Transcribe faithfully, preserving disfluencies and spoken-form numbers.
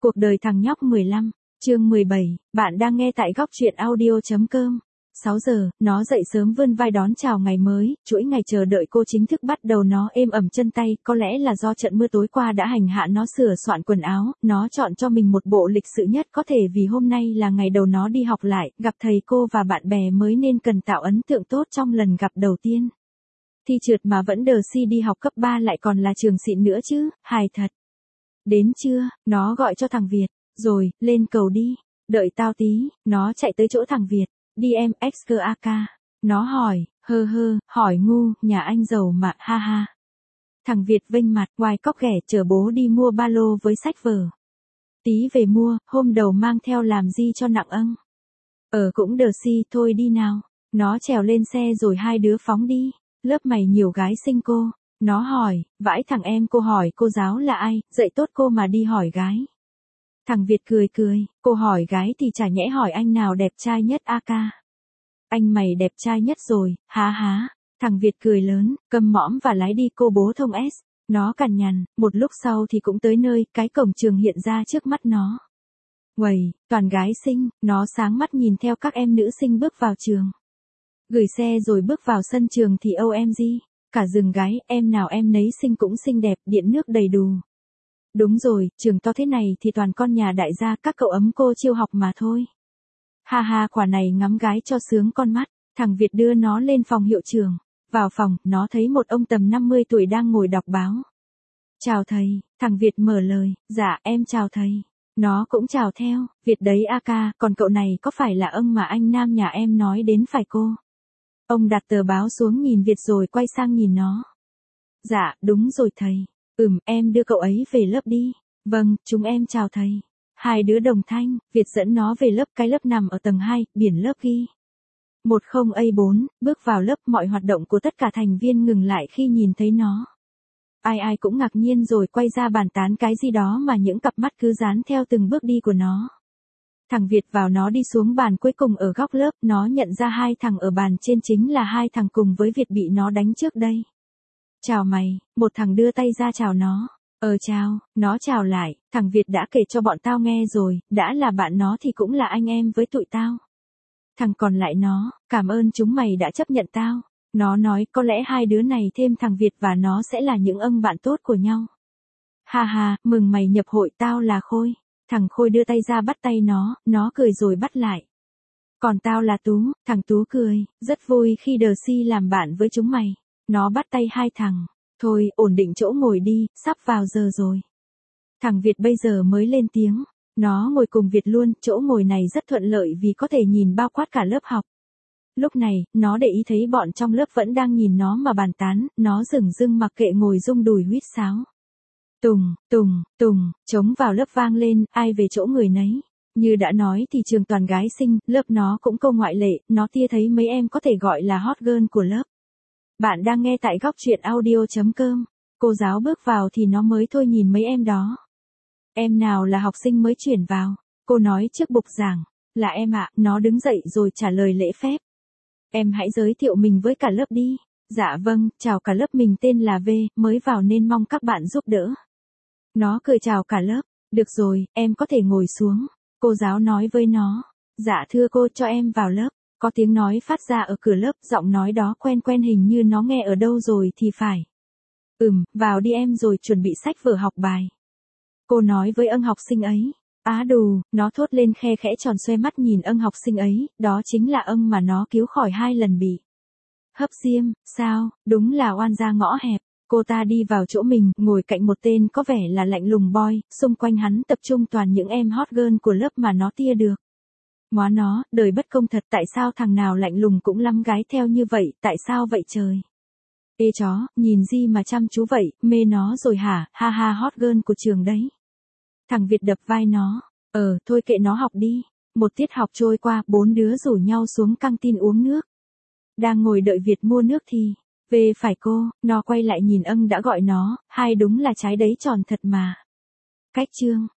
Cuộc đời thằng nhóc mười lăm, chương mười bảy, bạn đang nghe tại góc truyện audio chấm com. sáu giờ, nó dậy sớm vươn vai đón chào ngày mới, chuỗi ngày chờ đợi cô chính thức bắt đầu nó êm ẩm chân tay, có lẽ là do trận mưa tối qua đã hành hạ nó sửa soạn quần áo, nó chọn cho mình một bộ lịch sự nhất có thể vì hôm nay là ngày đầu nó đi học lại, gặp thầy cô và bạn bè mới nên cần tạo ấn tượng tốt trong lần gặp đầu tiên. Thi trượt mà vẫn đờ si đi học cấp ba lại còn là trường xịn nữa chứ, hài thật. Đến chưa, nó gọi cho thằng Việt, rồi, lên cầu đi, đợi tao tí, nó chạy tới chỗ thằng Việt, đi em, ích ca a ca, nó hỏi, hơ hơ, hỏi ngu, nhà anh giàu mà, ha ha. Thằng Việt vênh mặt, ngoài cóc ghẻ chờ bố đi mua ba lô với sách vở. Tí về mua, hôm đầu mang theo làm gì cho nặng âng. Ờ cũng đờ si, thôi đi nào, nó trèo lên xe rồi hai đứa phóng đi, lớp mày nhiều gái xinh cô. Nó hỏi, vãi thằng em cô hỏi cô giáo là ai, dạy tốt cô mà đi hỏi gái. Thằng Việt cười cười, cô hỏi gái thì chả nhẽ hỏi anh nào đẹp trai nhất a ca. Anh mày đẹp trai nhất rồi, há há. Thằng Việt cười lớn, cầm mõm và lái đi cô bố thông S. Nó cằn nhằn, một lúc sau thì cũng tới nơi, cái cổng trường hiện ra trước mắt nó. Uầy, toàn gái xinh, nó sáng mắt nhìn theo các em nữ sinh bước vào trường. Gửi xe rồi bước vào sân trường thì ô em giê. Cả rừng gái, em nào em nấy xinh cũng xinh đẹp, điện nước đầy đủ. Đúng rồi, trường to thế này thì toàn con nhà đại gia, các cậu ấm cô chiêu học mà thôi. Ha ha, quả này ngắm gái cho sướng con mắt, thằng Việt đưa nó lên phòng hiệu trưởng. Vào phòng, nó thấy một ông tầm năm mươi tuổi đang ngồi đọc báo. Chào thầy, thằng Việt mở lời, dạ em chào thầy. Nó cũng chào theo, Việt đấy a ca, còn cậu này có phải là ông mà anh Nam nhà em nói đến phải cô? Ông đặt tờ báo xuống nhìn Việt rồi quay sang nhìn nó. Dạ, đúng rồi thầy. Ừm, em đưa cậu ấy về lớp đi. Vâng, chúng em chào thầy. Hai đứa đồng thanh, Việt dẫn nó về lớp, cái lớp nằm ở tầng hai, biển lớp ghi một không A bốn, bước vào lớp mọi hoạt động của tất cả thành viên ngừng lại khi nhìn thấy nó. Ai ai cũng ngạc nhiên rồi quay ra bàn tán cái gì đó mà những cặp mắt cứ dán theo từng bước đi của nó. Thằng Việt vào nó đi xuống bàn cuối cùng ở góc lớp, nó nhận ra hai thằng ở bàn trên chính là hai thằng cùng với Việt bị nó đánh trước đây. Chào mày, một thằng đưa tay ra chào nó. Ờ chào, nó chào lại, thằng Việt đã kể cho bọn tao nghe rồi, đã là bạn nó thì cũng là anh em với tụi tao. Thằng còn lại nó, cảm ơn chúng mày đã chấp nhận tao. Nó nói có lẽ hai đứa này thêm thằng Việt và nó sẽ là những ông bạn tốt của nhau. Ha ha, mừng mày nhập hội, tao là Khôi. Thằng Khôi đưa tay ra bắt tay nó, nó cười rồi bắt lại. Còn tao là Tú, thằng Tú cười, rất vui khi đờ si làm bạn với chúng mày. Nó bắt tay hai thằng, thôi ổn định chỗ ngồi đi, sắp vào giờ rồi. Thằng Việt bây giờ mới lên tiếng, nó ngồi cùng Việt luôn, chỗ ngồi này rất thuận lợi vì có thể nhìn bao quát cả lớp học. Lúc này, nó để ý thấy bọn trong lớp vẫn đang nhìn nó mà bàn tán, nó dửng dưng mặc kệ ngồi rung đùi huýt sáo. Tùng, tùng, tùng, trống vào lớp vang lên, ai về chỗ người nấy. Như đã nói thì trường toàn gái xinh, lớp nó cũng không ngoại lệ, nó tia thấy mấy em có thể gọi là hot girl của lớp. Bạn đang nghe tại góc truyện audio chấm com. Cô giáo bước vào thì nó mới thôi nhìn mấy em đó. Em nào là học sinh mới chuyển vào? Cô nói trước bục giảng. Là em ạ, nó đứng dậy rồi trả lời lễ phép. Em hãy giới thiệu mình với cả lớp đi. Dạ vâng, chào cả lớp, mình tên là V, mới vào nên mong các bạn giúp đỡ. Nó cười chào cả lớp. Được rồi, em có thể ngồi xuống. Cô giáo nói với nó. Dạ thưa cô, cho em vào lớp. Có tiếng nói phát ra ở cửa lớp, giọng nói đó quen quen, hình như nó nghe ở đâu rồi thì phải. Ừm, vào đi em rồi chuẩn bị sách vở học bài. Cô nói với ân học sinh ấy. Á đù, nó thốt lên khe khẽ tròn xoe mắt nhìn ân học sinh ấy, đó chính là ân mà nó cứu khỏi hai lần bị hấp diêm, sao, đúng là oan gia ngõ hẹp. Cô ta đi vào chỗ mình, ngồi cạnh một tên có vẻ là lạnh lùng boy, xung quanh hắn tập trung toàn những em hot girl của lớp mà nó tia được. Móa nó, đời bất công thật, tại sao thằng nào lạnh lùng cũng lắm gái theo như vậy, tại sao vậy trời? Ê chó, nhìn gì mà chăm chú vậy, mê nó rồi hả, ha ha, hot girl của trường đấy. Thằng Việt đập vai nó, ờ, thôi kệ nó học đi. Một tiết học trôi qua, bốn đứa rủ nhau xuống căng tin uống nước. Đang ngồi đợi Việt mua nước thì, về phải cô, nó quay lại nhìn ân đã gọi nó, hai đúng là trái đấy tròn thật mà. Cách chương.